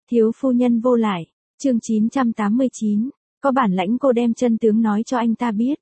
Thiếu phu nhân vô lại, chương 989, có bản lãnh cô đem chân tướng nói cho anh ta biết.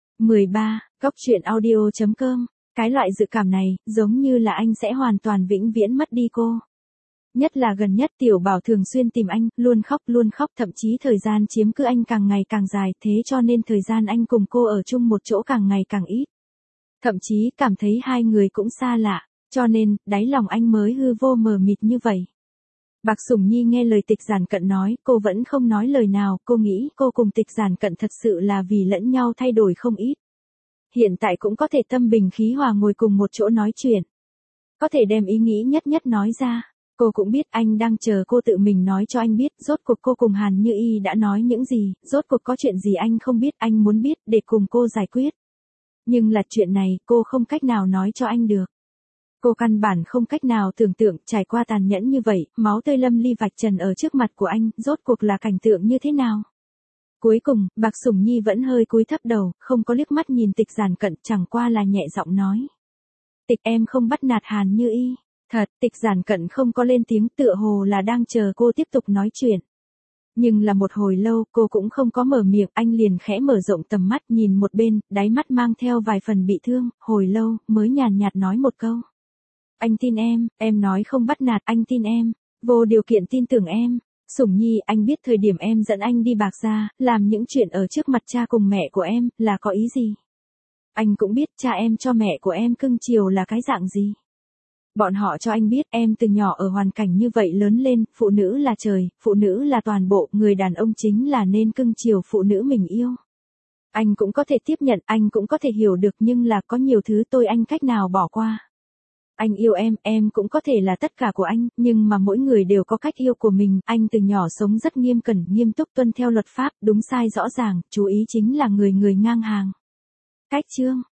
13, Góc truyện audio.com, cái loại dự cảm này, giống như là anh sẽ hoàn toàn vĩnh viễn mất đi cô. Nhất là gần nhất Tiểu Bảo thường xuyên tìm anh, luôn khóc, thậm chí thời gian chiếm cứ anh càng ngày càng dài, thế cho nên thời gian anh cùng cô ở chung một chỗ càng ngày càng ít. Thậm chí cảm thấy hai người cũng xa lạ, cho nên, đáy lòng anh mới hư vô mờ mịt như vậy. Bạc Sủng Nhi nghe lời Tịch Giản Cận nói, cô vẫn không nói lời nào, cô nghĩ cô cùng Tịch Giản Cận thật sự là vì lẫn nhau thay đổi không ít. Hiện tại cũng có thể tâm bình khí hòa ngồi cùng một chỗ nói chuyện. Có thể đem ý nghĩ nhất nói ra. Cô cũng biết anh đang chờ cô tự mình nói cho anh biết, rốt cuộc cô cùng Hàn Như Y đã nói những gì, rốt cuộc có chuyện gì anh không biết, anh muốn biết để cùng cô giải quyết. Nhưng là chuyện này, cô không cách nào nói cho anh được. Cô căn bản không cách nào tưởng tượng trải qua tàn nhẫn như vậy, máu tươi lâm ly vạch trần ở trước mặt của anh, rốt cuộc là cảnh tượng như thế nào. Cuối cùng, Bạc Sủng Nhi vẫn hơi cúi thấp đầu, không có liếc mắt nhìn Tịch Giản Cận, chẳng qua là nhẹ giọng nói. Tịch em không bắt nạt Hàn Như Y. Thật, Tịch Giản Cận không có lên tiếng, tựa hồ là đang chờ cô tiếp tục nói chuyện. Nhưng là một hồi lâu, cô cũng không có mở miệng, anh liền khẽ mở rộng tầm mắt nhìn một bên, đáy mắt mang theo vài phần bị thương, hồi lâu, mới nhàn nhạt nói một câu. Anh tin em nói không bắt nạt, anh tin em, vô điều kiện tin tưởng em. Sủng Nhi, anh biết thời điểm em dẫn anh đi Bạc gia, làm những chuyện ở trước mặt cha cùng mẹ của em, là có ý gì? Anh cũng biết cha em cho mẹ của em cưng chiều là cái dạng gì. Bọn họ cho anh biết em từ nhỏ ở hoàn cảnh như vậy lớn lên, phụ nữ là trời, phụ nữ là toàn bộ, người đàn ông chính là nên cưng chiều phụ nữ mình yêu. Anh cũng có thể tiếp nhận, anh cũng có thể hiểu được, nhưng là có nhiều thứ anh cách nào bỏ qua. Anh yêu em cũng có thể là tất cả của anh, nhưng mà mỗi người đều có cách yêu của mình, anh từ nhỏ sống rất nghiêm cẩn, nghiêm túc tuân theo luật pháp, đúng sai rõ ràng, chú ý chính là người ngang hàng. Cách chương,